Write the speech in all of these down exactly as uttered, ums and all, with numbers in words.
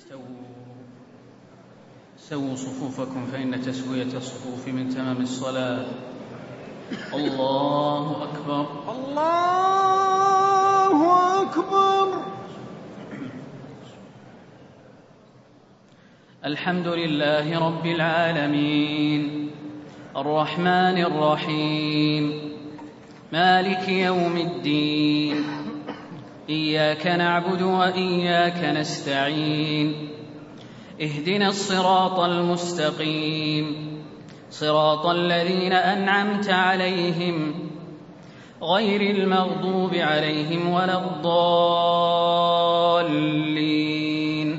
استووا سووا صفوفكم فإن تسوية الصفوف من تمام الصلاة. الله أكبر الله أكبر. الحمد لله رب العالمين الرحمن الرحيم مالك يوم الدين إياك نعبد وإياك نستعين اهدنا الصراط المستقيم صراط الذين أنعمت عليهم غير المغضوب عليهم ولا الضالين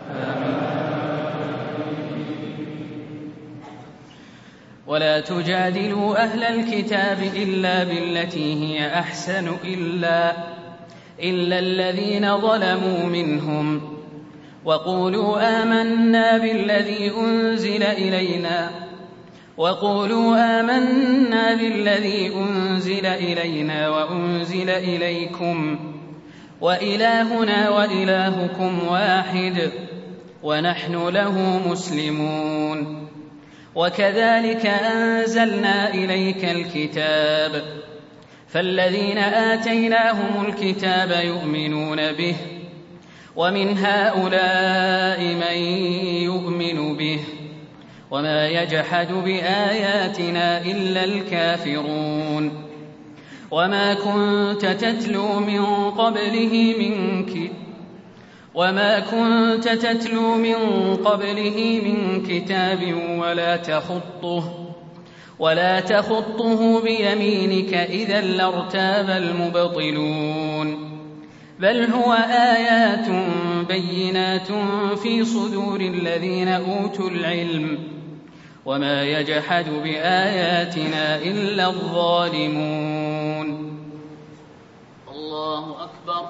ولا تجادلوا أهل الكتاب إلا بالتي هي أحسن إلا, إلا الذين ظلموا منهم وقولوا آمنا بالذي أنزل إلينا وقولوا آمنا بالذي أنزل إلينا وأنزل إليكم وإلهنا وإلهكم واحد ونحن له مسلمون وكذلك أنزلنا إليك الكتاب فالذين آتيناهم الكتاب يؤمنون به ومن هؤلاء من يؤمن به وما يجحد بآياتنا إلا الكافرون وما كنت تتلو من قبله من كتاب وما كنت تتلو من قبله من كتاب ولا تخطه ولا تخطه بيمينك إذا لارتاب المبطلون بل هو آيات بينات في صدور الذين أوتوا العلم وما يجحد بآياتنا إلا الظالمون. الله أكبر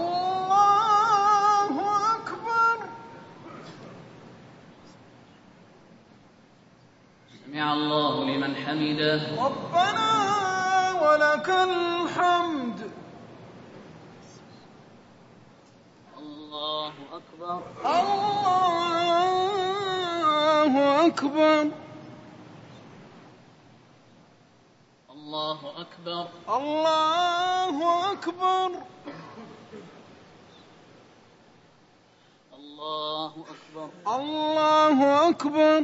الله أكبر. سمع الله لمن حمده ربنا ولك الحمد. الله أكبر الله أكبر. الله أكبر الله أكبر. الله أكبر الله أكبر.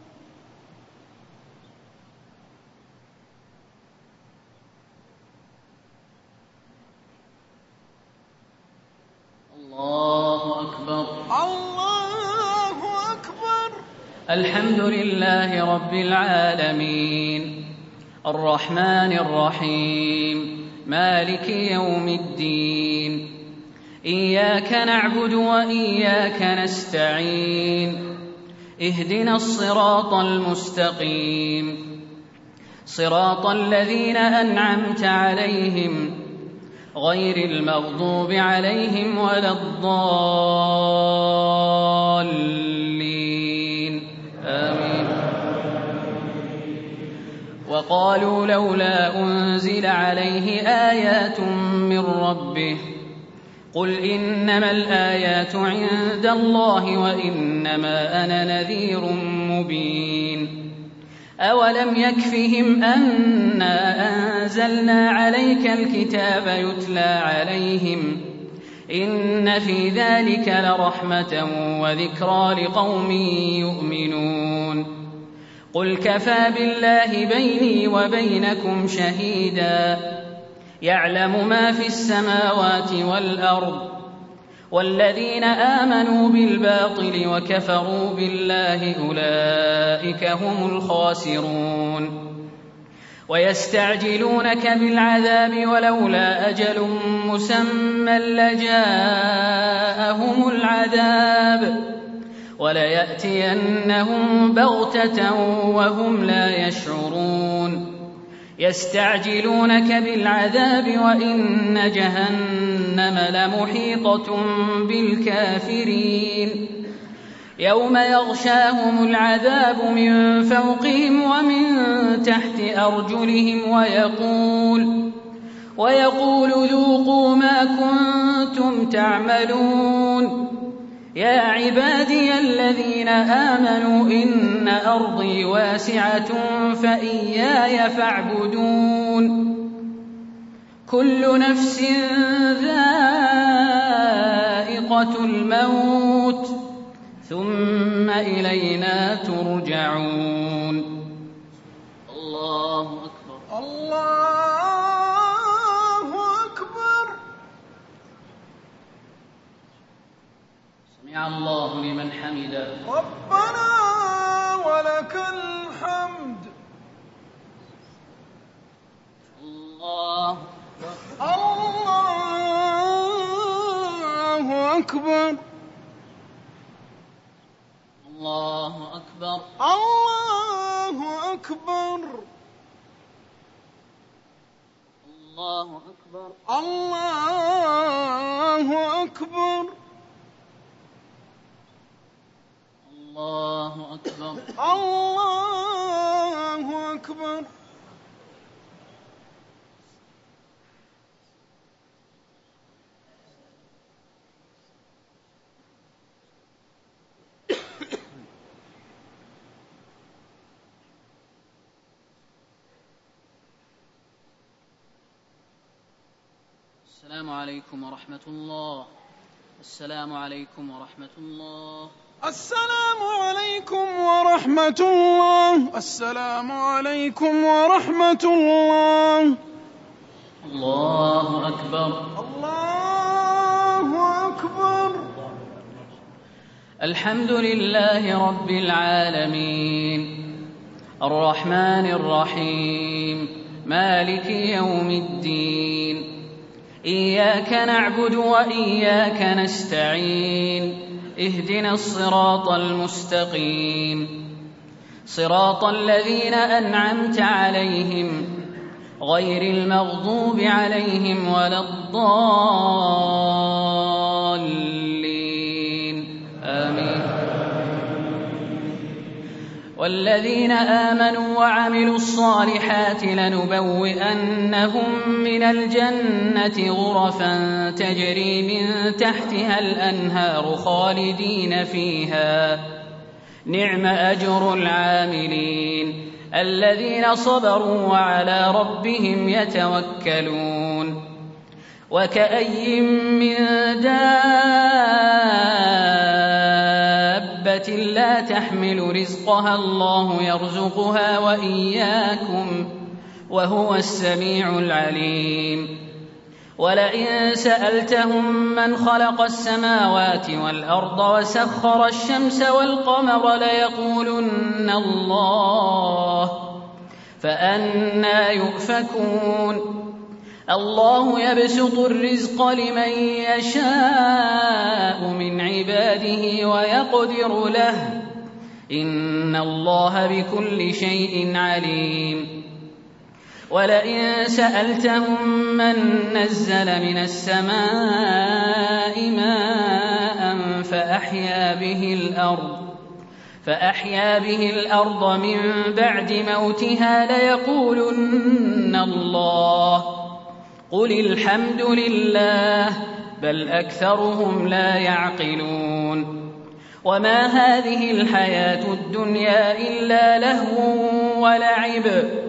الله أكبر الله أكبر. الحمد لله رب العالمين الرحمن الرحيم مالك يوم الدين إياك نعبد وإياك نستعين اهدنا الصراط المستقيم صراط الذين أنعمت عليهم غير المغضوب عليهم ولا الضالين آمين. وقالوا لولا أنزل عليه آيات من ربه قل إنما الآيات عند الله وإنما أنا نذير مبين أولم يكفهم أنا أنزلنا عليك الكتاب يتلى عليهم إن في ذلك لرحمة وذكرى لقوم يؤمنون قل كفى بالله بيني وبينكم شهيدا يعلم ما في السماوات والأرض والذين آمنوا بالباطل وكفروا بالله أولئك هم الخاسرون ويستعجلونك بالعذاب ولولا أجل مسمى لجاءهم العذاب وليأتينهم بغتة وهم لا يشعرون يستعجلونك بالعذاب وإن جهنم لمحيطة بالكافرين يوم يغشاهم العذاب من فوقهم ومن تحت أرجلهم ويقول ويقول ذوقوا ما كنتم تعملون يا عبادي الذين آمنوا إن أرضي واسعة فإياي فاعبدون كل نفس ذائقة الموت ثم إلينا ترجعون. الله أكبر. الله أكبر. سمع الله لمن حمده. ربنا ولك الحمد. الله الله أكبر. الله أكبر. الله أكبر. الله أكبر. الله أكبر. الله أكبر. الله أكبر. السلام عليكم ورحمة الله. السلام عليكم ورحمة الله. السلام عليكم ورحمة الله. السلام عليكم ورحمة الله. الله أكبر. الله أكبر. الحمد لله رب العالمين الرحمن الرحيم مالك يوم الدين إياك نعبد وإياك نستعين اهدنا الصراط المستقيم صراط الذين أنعمت عليهم غير المغضوب عليهم ولا الضالين آمين. والذين آمنوا وعملوا الصالحات لنبوئنهم من الجنة غرفا تجري من تحتها الأنهار خالدين فيها نعم أجر العاملين الذين صبروا وعلى ربهم يتوكلون. وكأي من دابة لا تحمل رزقها الله يرزقها وإياكم وهو السميع العليم. ولئن سألتهم من خلق السماوات والأرض وسخر الشمس والقمر ليقولن الله فأنى يؤفكون. الله يبسط الرزق لمن يشاء من عباده ويقدر له إن الله بكل شيء عليم. ولئن سألتهم من نزل من السماء ماء فأحيا به الأرض فأحيا به الأرض من بعد موتها ليقولن الله قل الحمد لله بل أكثرهم لا يعقلون. وما هذه الحياة الدنيا إلا لهو ولعب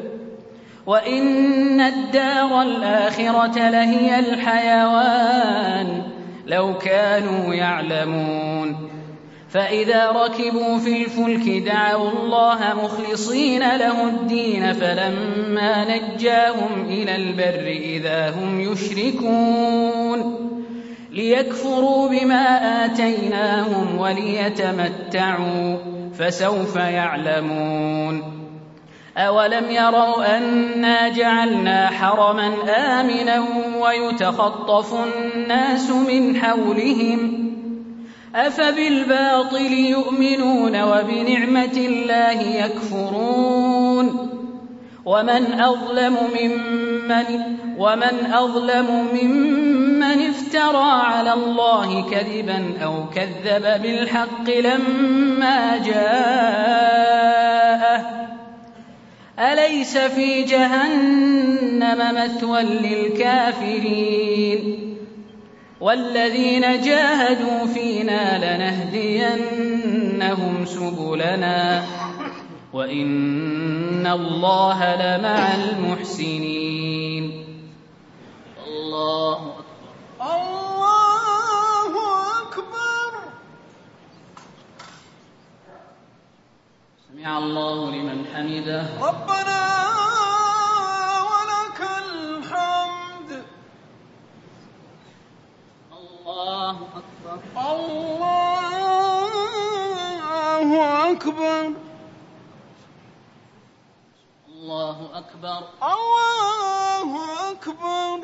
وإن الدار الآخرة لهي الحيوان لو كانوا يعلمون. فإذا ركبوا في الفلك دعوا الله مخلصين له الدين فلما نجاهم إلى البر إذا هم يشركون ليكفروا بما آتيناهم وليتمتعوا فسوف يعلمون. أولم يروا أنا جعلنا حرما آمنا ويتخطف الناس من حولهم أفبالباطل يؤمنون وبنعمة الله يكفرون. ومن أظلم ممن, ومن أظلم ممن افترى على الله كذبا أو كذب بالحق لما جاءه أليس في جهنم مثوى للكافرين. والذين جاهدوا فينا لنهدينهم سبلنا وإن الله لمع المحسنين. الله أكبر. الله أكبر. سمع الله لمن حمده. ربنا ولك الحمد. الله أكبر. الله أكبر. الله أكبر. الله أكبر.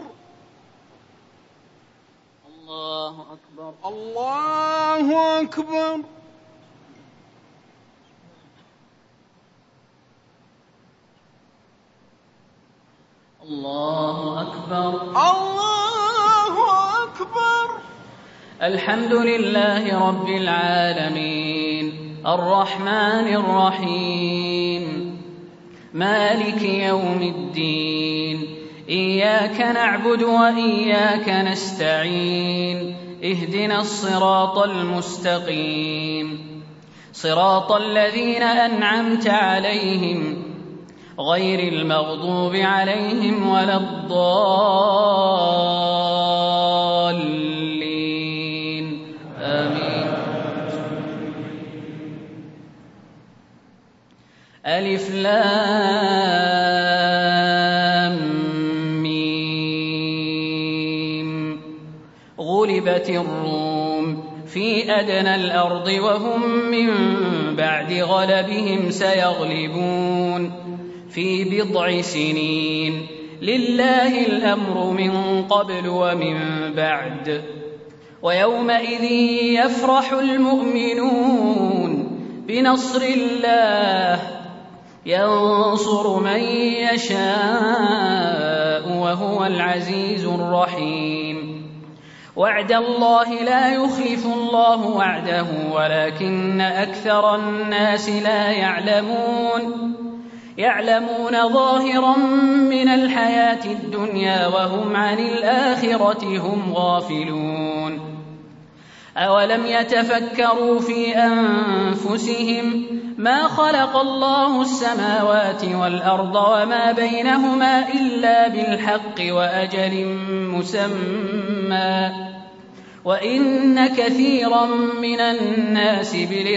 الله أكبر. الله أكبر. الله أكبر. الله أكبر. الحمد لله رب العالمين الرحمن الرحيم مالك يوم الدين إياك نعبد وإياك نستعين اهدنا الصراط المستقيم صراط الذين أنعمت عليهم غير المغضوب عليهم ولا الضالين آمين. ألف لام ميم غلبت الروم في أدنى الأرض وهم من بعد غلبهم سيغلبون في بضع سنين لله الأمر من قبل ومن بعد ويومئذ يفرح المؤمنون بنصر الله ينصر من يشاء وهو العزيز الرحيم. وعد الله لا يخلف الله وعده ولكن أكثر الناس لا يعلمون يعلمون ظاهرا من الحياة الدنيا وهم عن الآخرة هم غافلون. أولم يتفكروا في أنفسهم ما خلق الله السماوات والأرض وما بينهما إلا بالحق وأجل مسمى وإن كثيرا من الناس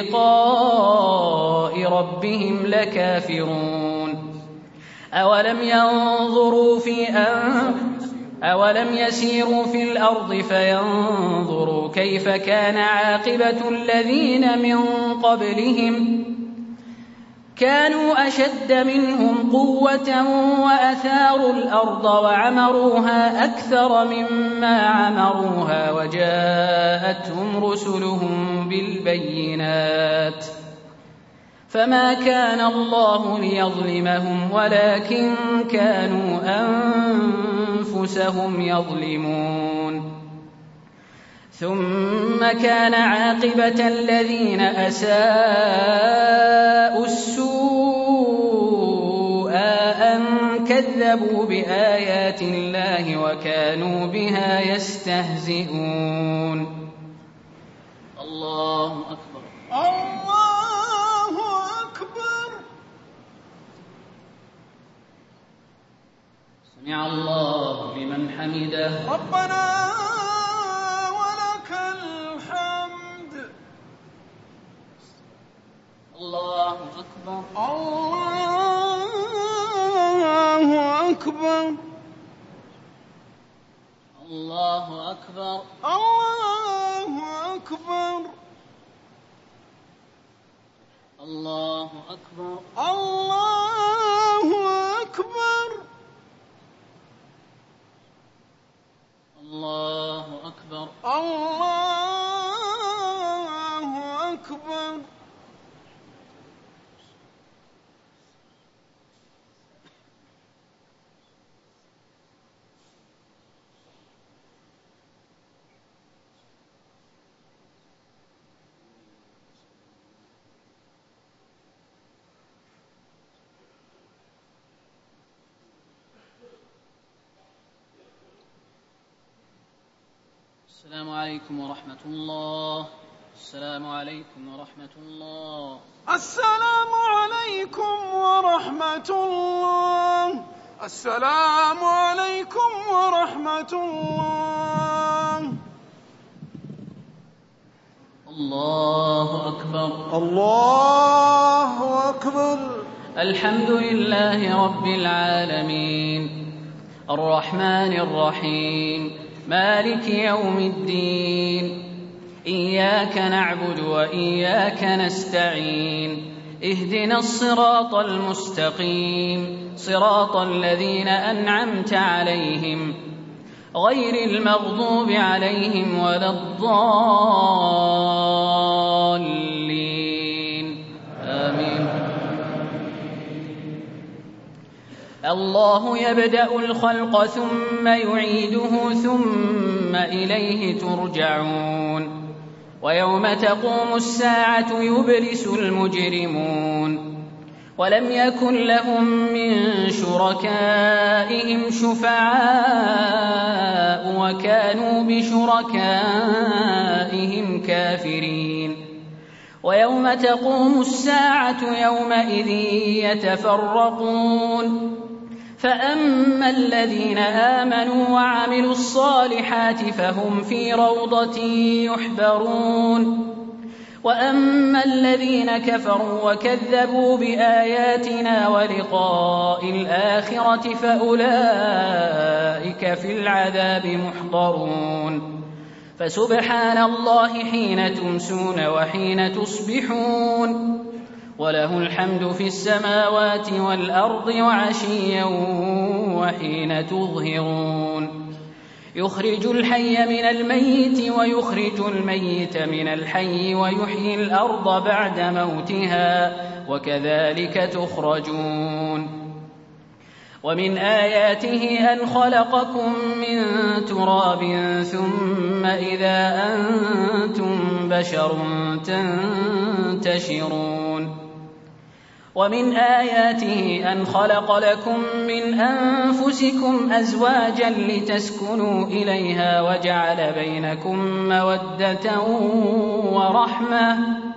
بلقاء ربهم لكافرون. أولم ينظروا في أنفسهم أولم يسيروا في الأرض فينظروا كيف كان عاقبة الذين من قبلهم كانوا أشد منهم قوة وأثاروا الأرض وعمروها أكثر مما عمروها وجاءتهم رسلهم بالبينات فما كان الله ليظلمهم ولكن كانوا أنفسهم يظلمون. ثم كان عاقبة الذين أساءوا السوء أن كذبوا بآيات الله وكانوا بها يستهزئون. الله أكبر. الله أكبر. سمع الله لمن حمده. ربنا ولك الحمد. الله أكبر. الله أكبر. الله أكبر. الله أكبر. الله أكبر. الله أكبر. الله أكبر. الله أكبر. السلام عليكم ورحمة الله. السلام عليكم ورحمة الله. السلام عليكم ورحمة الله. السلام عليكم ورحمة الله. الله أكبر. الله أكبر. الحمد لله رب العالمين الرحمن الرحيم مالك يوم الدين إياك نعبد وإياك نستعين اهدنا الصراط المستقيم صراط الذين أنعمت عليهم غير المغضوب عليهم ولا الضالين آمين. الله يبدأ الخلق ثم يعيده ثم إليه ترجعون ويوم تقوم الساعة يبلس المجرمون ولم يكن لهم من شركائهم شفعاء وكانوا بشركائهم كافرين ويوم تقوم الساعة يومئذ يتفرقون فأما الذين آمنوا وعملوا الصالحات فهم في روضة يحبرون وأما الذين كفروا وكذبوا بآياتنا ولقاء الآخرة فأولئك في العذاب محضرون فسبحان الله حين تمسون وحين تصبحون وله الحمد في السماوات والأرض وعشيا وحين تظهرون يخرج الحي من الميت ويخرج الميت من الحي ويحيي الأرض بعد موتها وكذلك تخرجون ومن آياته أن خلقكم من تراب ثم إذا أنتم بشر تنتشرون ومن آياته أن خلق لكم من أنفسكم أزواجا لتسكنوا إليها وجعل بينكم مودة ورحمة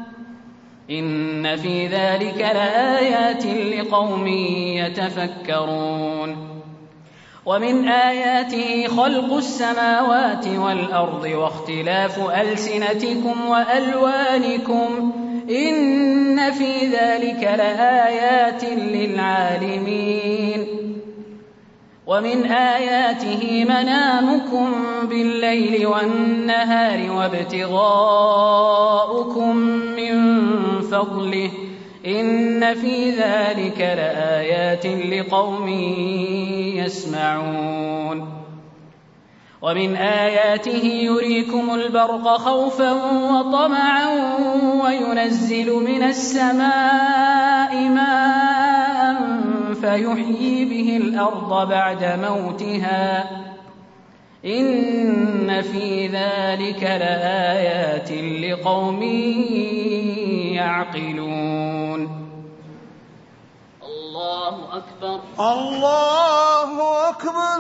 إن في ذلك لآيات لقوم يتفكرون ومن آياته خلق السماوات والأرض واختلاف ألسنتكم وألوانكم إن في ذلك لآيات للعالمين ومن آياته منامكم بالليل والنهار وابتغاؤكم من فضله إن في ذلك لآيات لقوم يسمعون ومن آياته يريكم البرق خوفا وطمعا وينزل من السماء ماء فيحيي به الأرض بعد موتها إن في ذلك لآيات لقوم يعقلون. الله أكبر. الله أكبر.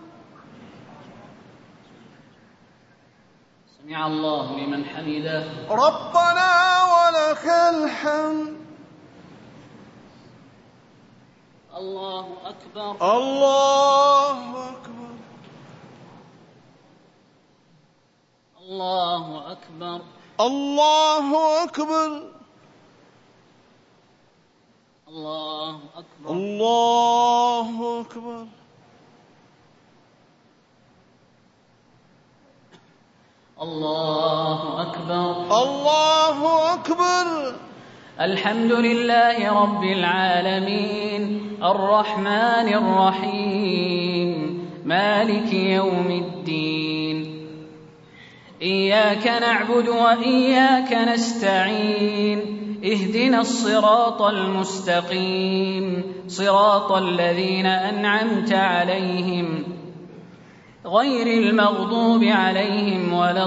سمع الله لمن حمده. ربنا ولك الحمد. الله أكبر. الله أكبر. الله أكبر. الله أكبر. الله أكبر. الله أكبر. الله أكبر. الله أكبر. الحمد لله رب العالمين الرحمن الرحيم مالك يوم الدين إياك نعبد وإياك نستعين اهدنا الصراط المستقيم صراط الذين أنعمت عليهم غير المغضوب عليهم ولا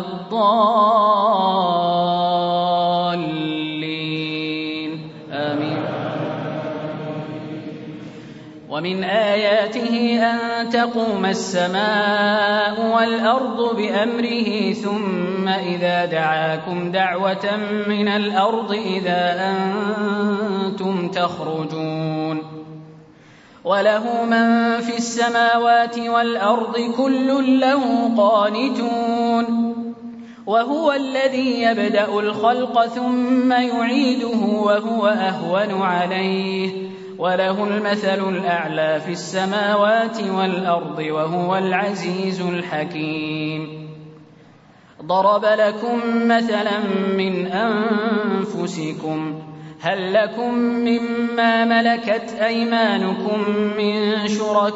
الضالين آمين. ومن آياته أن تقوم السماء والأرض بأمره ثم إذا دعاكم دعوة من الأرض إذا أنتم تخرجون وله من في السماوات والأرض كل له قانتون وهو الذي يبدأ الخلق ثم يعيده وهو أهون عليه وله المثل الأعلى في السماوات والأرض وهو العزيز الحكيم ضرب لكم مثلا من أنفسكم هل لكم مما ملكت أيمانكم من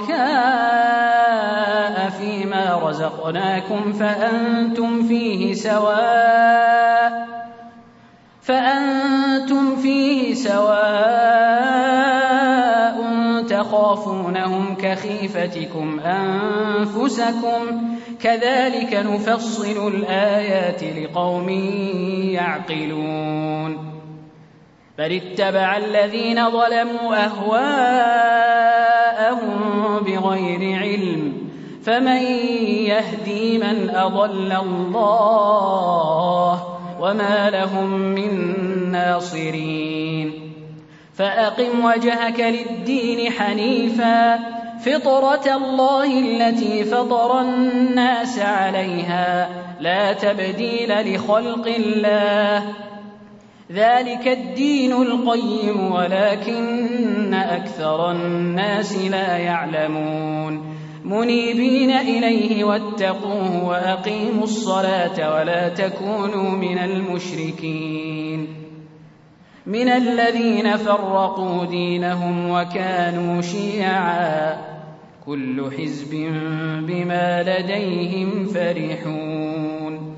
شركاء فيما رزقناكم فأنتم فيه سواء فأنتم فيه سواء تخافونهم كخيفتكم أنفسكم كذلك نفصل الآيات لقوم يعقلون بل اتبع الذين ظلموا أهواءهم بغير علم فمن يهدي من أضل الله وما لهم من ناصرين فأقم وجهك للدين حنيفا فطرة الله التي فطر الناس عليها لا تبديل لخلق الله ذلك الدين القيم ولكن أكثر الناس لا يعلمون منيبين إليه واتقوه وأقيموا الصلاة ولا تكونوا من المشركين من الذين فرقوا دينهم وكانوا شيعا كل حزب بما لديهم فرحون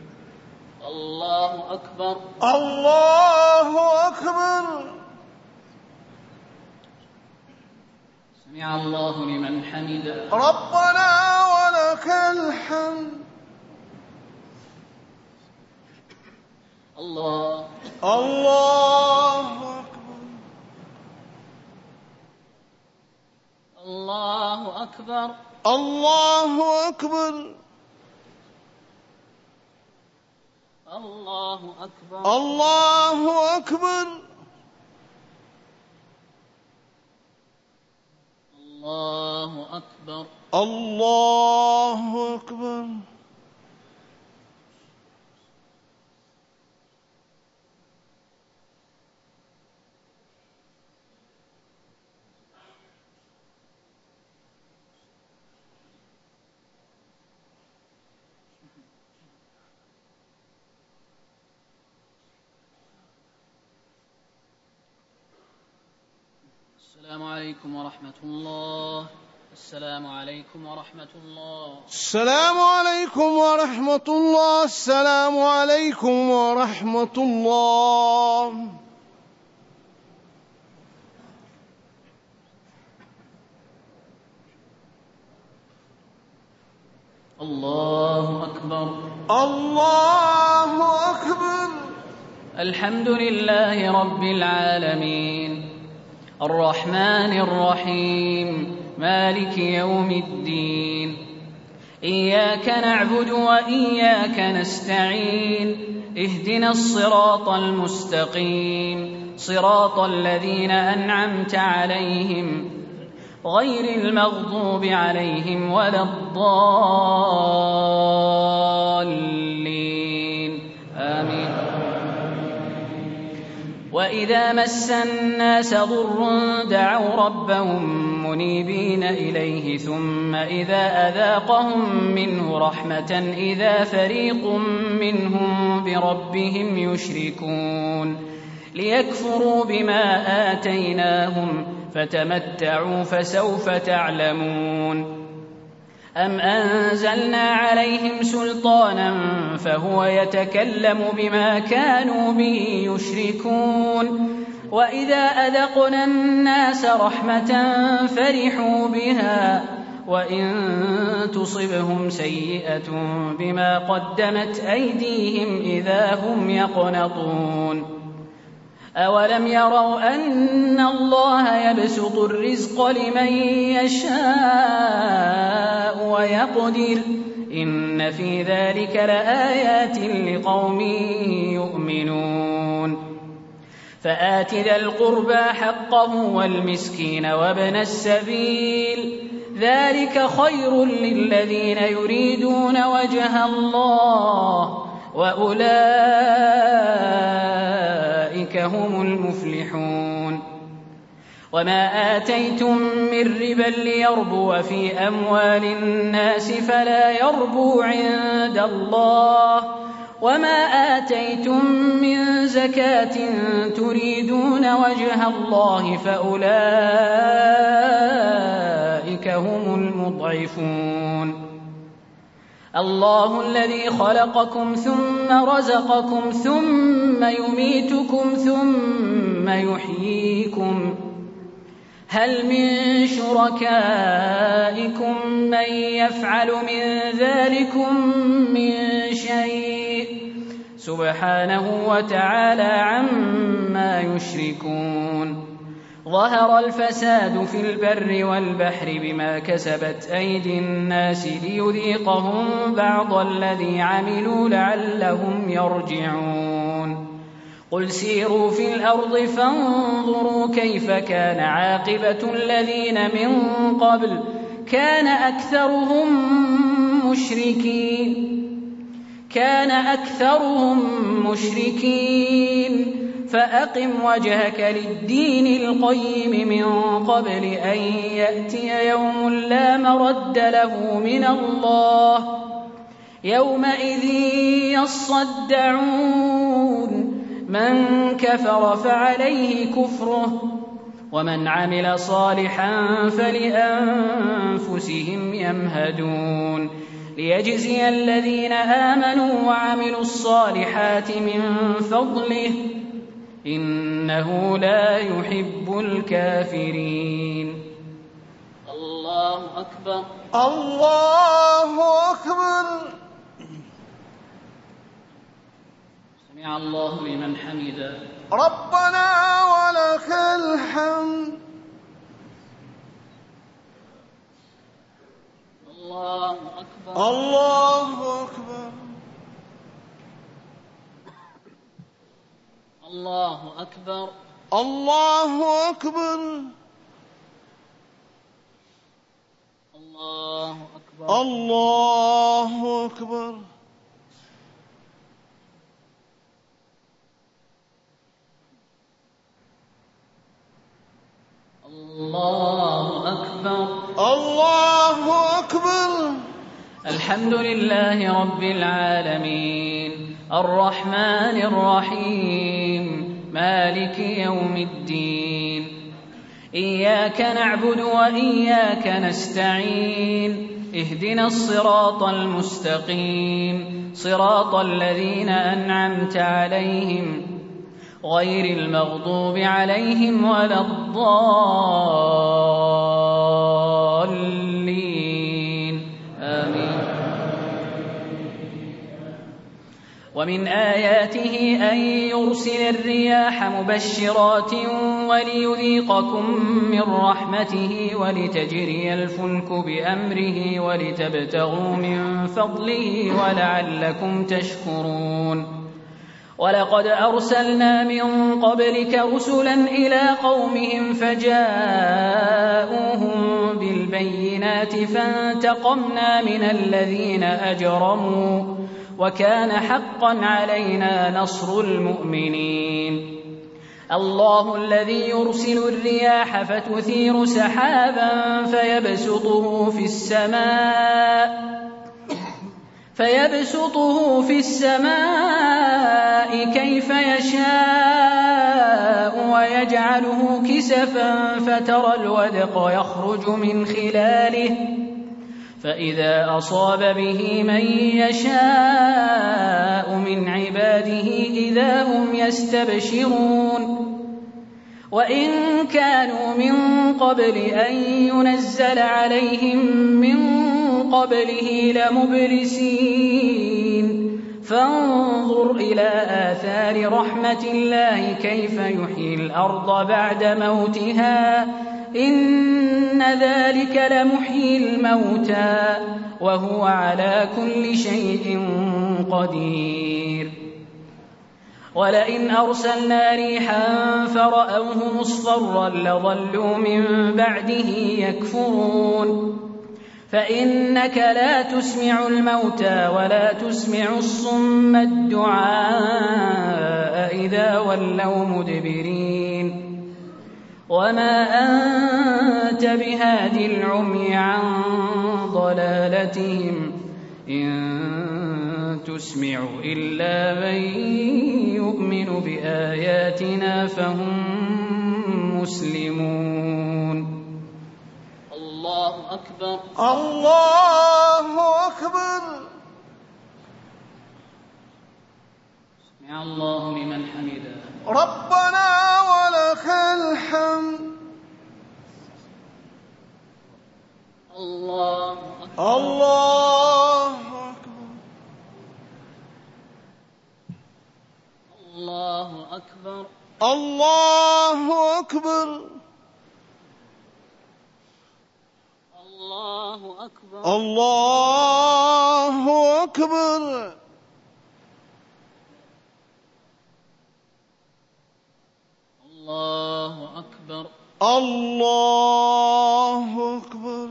الله أكبر الله أكبر سمع الله لمن حمده ربنا ولك الحمد الله الله أكبر الله أكبر الله أكبر الله أكبر الله أكبر الله أكبر الله أكبر السلام عليكم ورحمة الله السلام عليكم ورحمة الله السلام عليكم ورحمة الله السلام عليكم ورحمة الله الله أكبر الله أكبر الحمد لله رب العالمين الرحمن الرحيم مالك يوم الدين إياك نعبد وإياك نستعين اهدنا الصراط المستقيم صراط الذين أنعمت عليهم غير المغضوب عليهم ولا الضالين آمين وإذا مس الناس ضر دعوا ربهم منيبين إليه ثم إذا أذاقهم منه رحمة إذا فريق منهم بربهم يشركون ليكفروا بما آتيناهم فتمتعوا فسوف تعلمون أم أنزلنا عليهم سلطانا فهو يتكلم بما كانوا به يشركون وإذا أذقنا الناس رحمة فرحوا بها وإن تصبهم سيئة بما قدمت أيديهم إذا هم يقنطون أولم يروا أن الله يبسط الرزق لمن يشاء ويقدر إن في ذلك لآيات لقوم يؤمنون فآت ذا القربى حقه والمسكين وابن السبيل ذلك خير للذين يريدون وجه الله وأولئك هم المفلحون وما آتيتم من ربا ليربو في أموال الناس فلا يربو عند الله وما آتيتم من زكاة تريدون وجه الله فأولئك هم المضعفون الله الذي خلقكم ثم رزقكم ثم يميتكم ثم يحييكم هل من شركائكم من يفعل من ذلكم من شيء سبحانه وتعالى عما يشركون ظهر الفساد في البر والبحر بما كسبت أيدي الناس ليذيقهم بعض الذي عملوا لعلهم يرجعون قل سيروا في الأرض فانظروا كيف كان عاقبة الذين من قبل كان أكثرهم مشركين كان أكثرهم مشركين فأقم وجهك للدين القيم من قبل أن يأتي يوم لا مرد له من الله يومئذ يصدعون من كفر فعليه كفره ومن عمل صالحا فلأنفسهم يمهدون ليجزي الذين آمنوا وعملوا الصالحات من فضله إنه لا يحب الكافرين الله أكبر الله أكبر سمع الله لمن حمده ربنا ولك الحمد الله أكبر الله أكبر الله أكبر الله أكبر الله أكبر الله أكبر الله أكبر الله أكبر الحمد لله رب العالمين الرحمن الرحيم مالك يوم الدين إياك نعبد وإياك نستعين اهدنا الصراط المستقيم صراط الذين أنعمت عليهم غير المغضوب عليهم ولا الضالين آمين ومن آياته أن يرسل الرياح مبشرات وليذيقكم من رحمته ولتجري الفلك بأمره ولتبتغوا من فضله ولعلكم تشكرون ولقد أرسلنا من قبلك رسلا إلى قومهم فجاءوهم بالبينات فانتقمنا من الذين أجرموا وكان حقا علينا نصر المؤمنين الله الذي يرسل الرياح فتثير سحابا فيبسطه في السماء فيبسطه في السماء كيف يشاء ويجعله كسفا فترى الودق يخرج من خلاله فإذا أصاب به من يشاء من عباده إذا هم يستبشرون وإن كانوا من قبل أن ينزل عليهم من قبله لمبلسين فانظر إلى آثار رحمة الله كيف يحيي الأرض بعد موتها إن ذلك لمحيي الموتى وهو على كل شيء قدير ولئن أرسلنا ريحا فرأوه مصفرا لظلوا من بعده يكفرون فإنك لا تسمع الموتى ولا تسمع الصم الدعاء إذا ولوا مدبرين وما أنت بهاد العمي عن ضلالتهم إن تسمع إلا من يؤمن بآياتنا فهم مسلمون. الله أكبر. الله أكبر. سمع الله لمن حمده. ربنا ولك الحمد. الله أكبر. الله أكبر. الله أكبر. الله أكبر. الله أكبر. الله أكبر. الله أكبر. الله أكبر.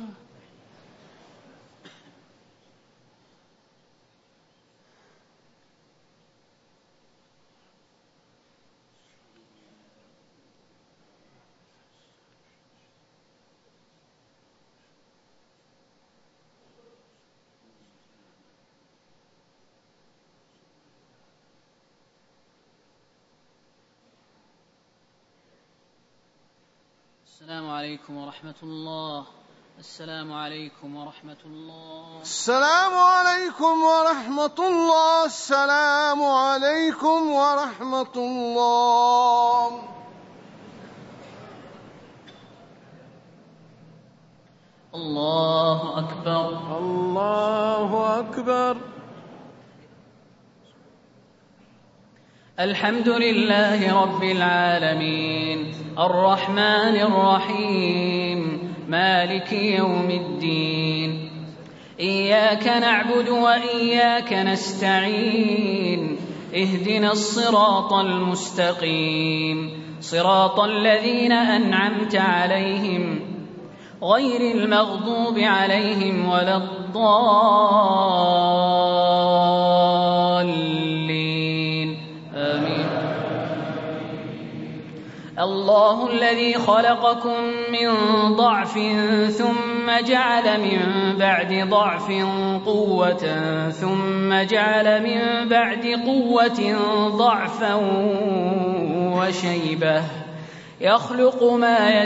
السلام عليكم ورحمة الله. السلام عليكم ورحمة الله. السلام عليكم ورحمة الله. السلام عليكم ورحمة الله. الله أكبر. الله أكبر. الحمد لله رب العالمين الرحمن الرحيم مالك يوم الدين إياك نعبد وإياك نستعين اهدنا الصراط المستقيم صراط الذين أنعمت عليهم غير المغضوب عليهم ولا الضالين آمين. الله الذي خلقكم من ضعف ثم جعل من بعد ضعف قوة ثم جعل من بعد قوة ضعفا وشيبة يخلق ما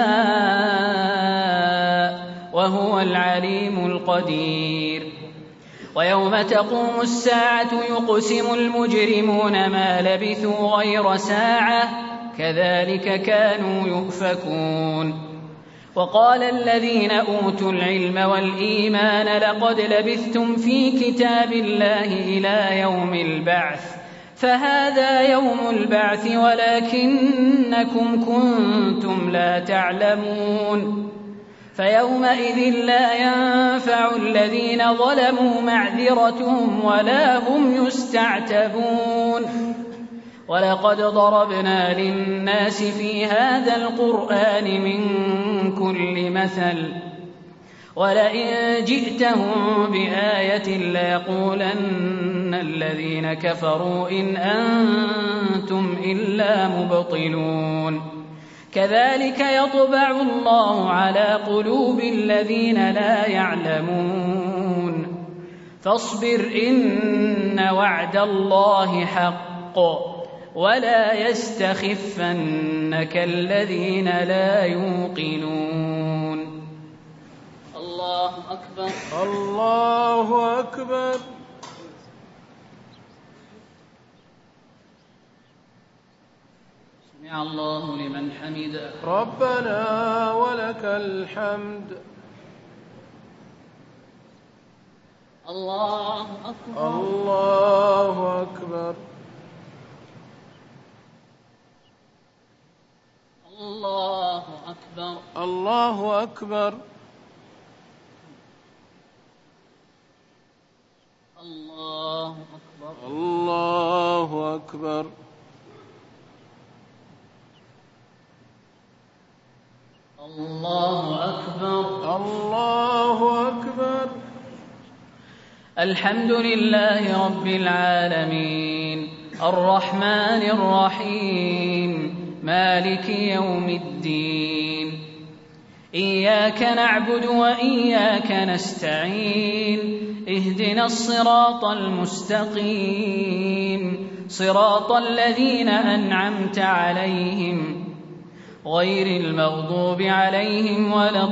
يشاء وهو العليم القدير. ويوم تقوم الساعة يقسم المجرمون ما لبثوا غير ساعة كذلك كانوا يؤفكون. وقال الذين أوتوا العلم والإيمان لقد لبثتم في كتاب الله إلى يوم البعث فهذا يوم البعث ولكنكم كنتم لا تعلمون. فيومئذ لا ينفع الذين ظلموا معذرتهم ولا هم يستعتبون. ولقد ضربنا للناس في هذا القرآن من كل مثل ولئن جئتهم بآية ليقولن الذين كفروا إن أنتم إلا مبطلون. كذلك يطبع الله على قلوب الذين لا يعلمون. فاصبر إن وعد الله حق ولا يستخفنك الذين لا يوقنون. الله أكبر. الله أكبر. سمع الله لمن حمده. ربنا ولك الحمد. الله أكبر الله أكبر الله أكبر الله أكبر الله أكبر الله أكبر الله أكبر الله أكبر الحمد لله رب العالمين الرحمن الرحيم مالك يوم الدين إياك نعبد وإياك نستعين اهدنا الصراط المستقيم صراط الذين أنعمت عليهم غير المغضوب عليهم ولا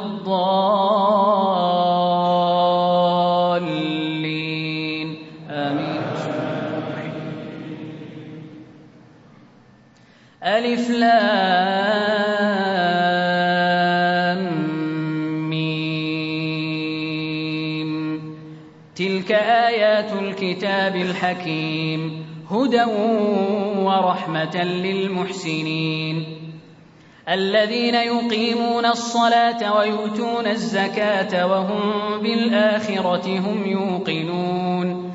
الضالين آمين ألف لام ميم تلك آيات الكتاب الحكيم هدى ورحمة للمحسنين الذين يقيمون الصلاة ويؤتون الزكاة وهم بالآخرة هم يوقنون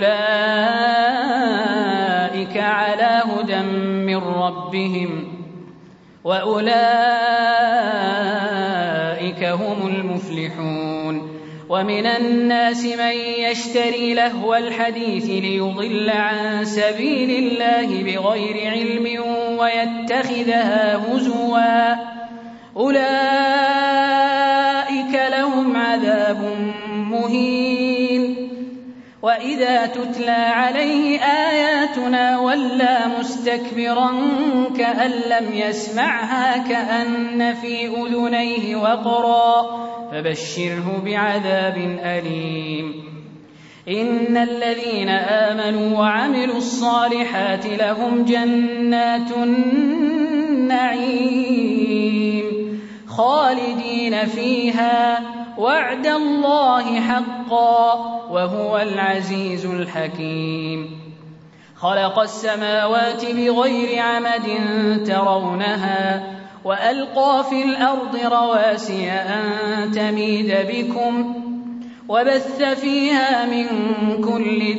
أولئك على هدى من ربهم وأولئك هم المفلحون ومن الناس من يشتري لهو الحديث ليضل عن سبيل الله بغير علم ويتخذها هزوا أولئك لهم عذاب مهين وإذا تتلى عليه آياتنا ولى مستكبرا كأن لم يسمعها كأن في أذنيه وقرا فبشره بعذاب أليم إن الذين آمنوا وعملوا الصالحات لهم جنات النعيم خالدين فيها وعد الله حقا وهو العزيز الحكيم خلق السماوات بغير عمد ترونها وألقى في الأرض رواسي أن تميد بكم وبث فيها من كل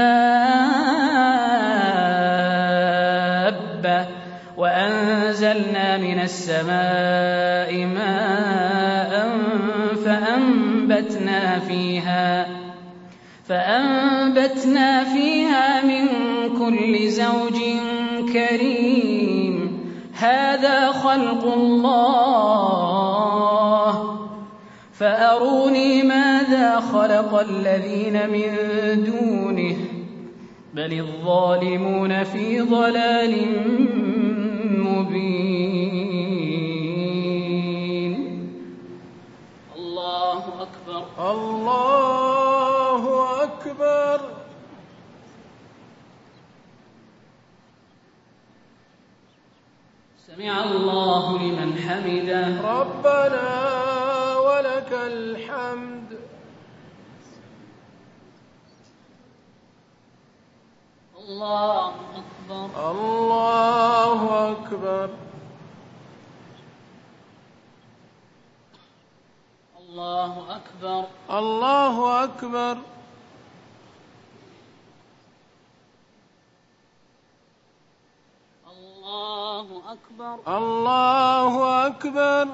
دابة وأنزلنا من السماء ماء فأنبتنا فيها فأنبتنا فيها من كل زوج كريم هذا خلق الله فأروني ماذا خلق الذين من دونه بل الظالمون في ضلال مبين الله أكبر الله أكبر سمع الله لمن حمده ربنا ولك الحمد الله أكبر الله أكبر الله أكبر الله أكبر الله أكبر الله أكبر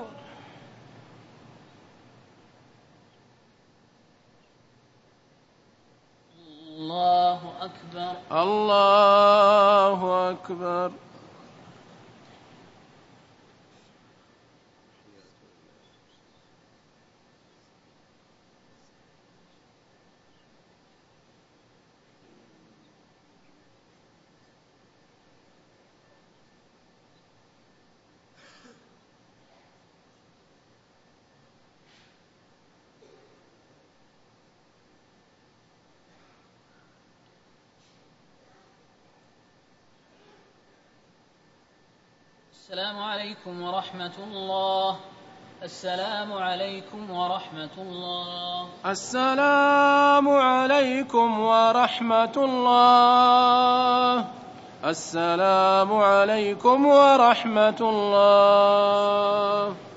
الله أكبر الله أكبر السلام عليكم ورحمة الله السلام عليكم ورحمة الله. السلام عليكم ورحمة الله. السلام عليكم ورحمة الله.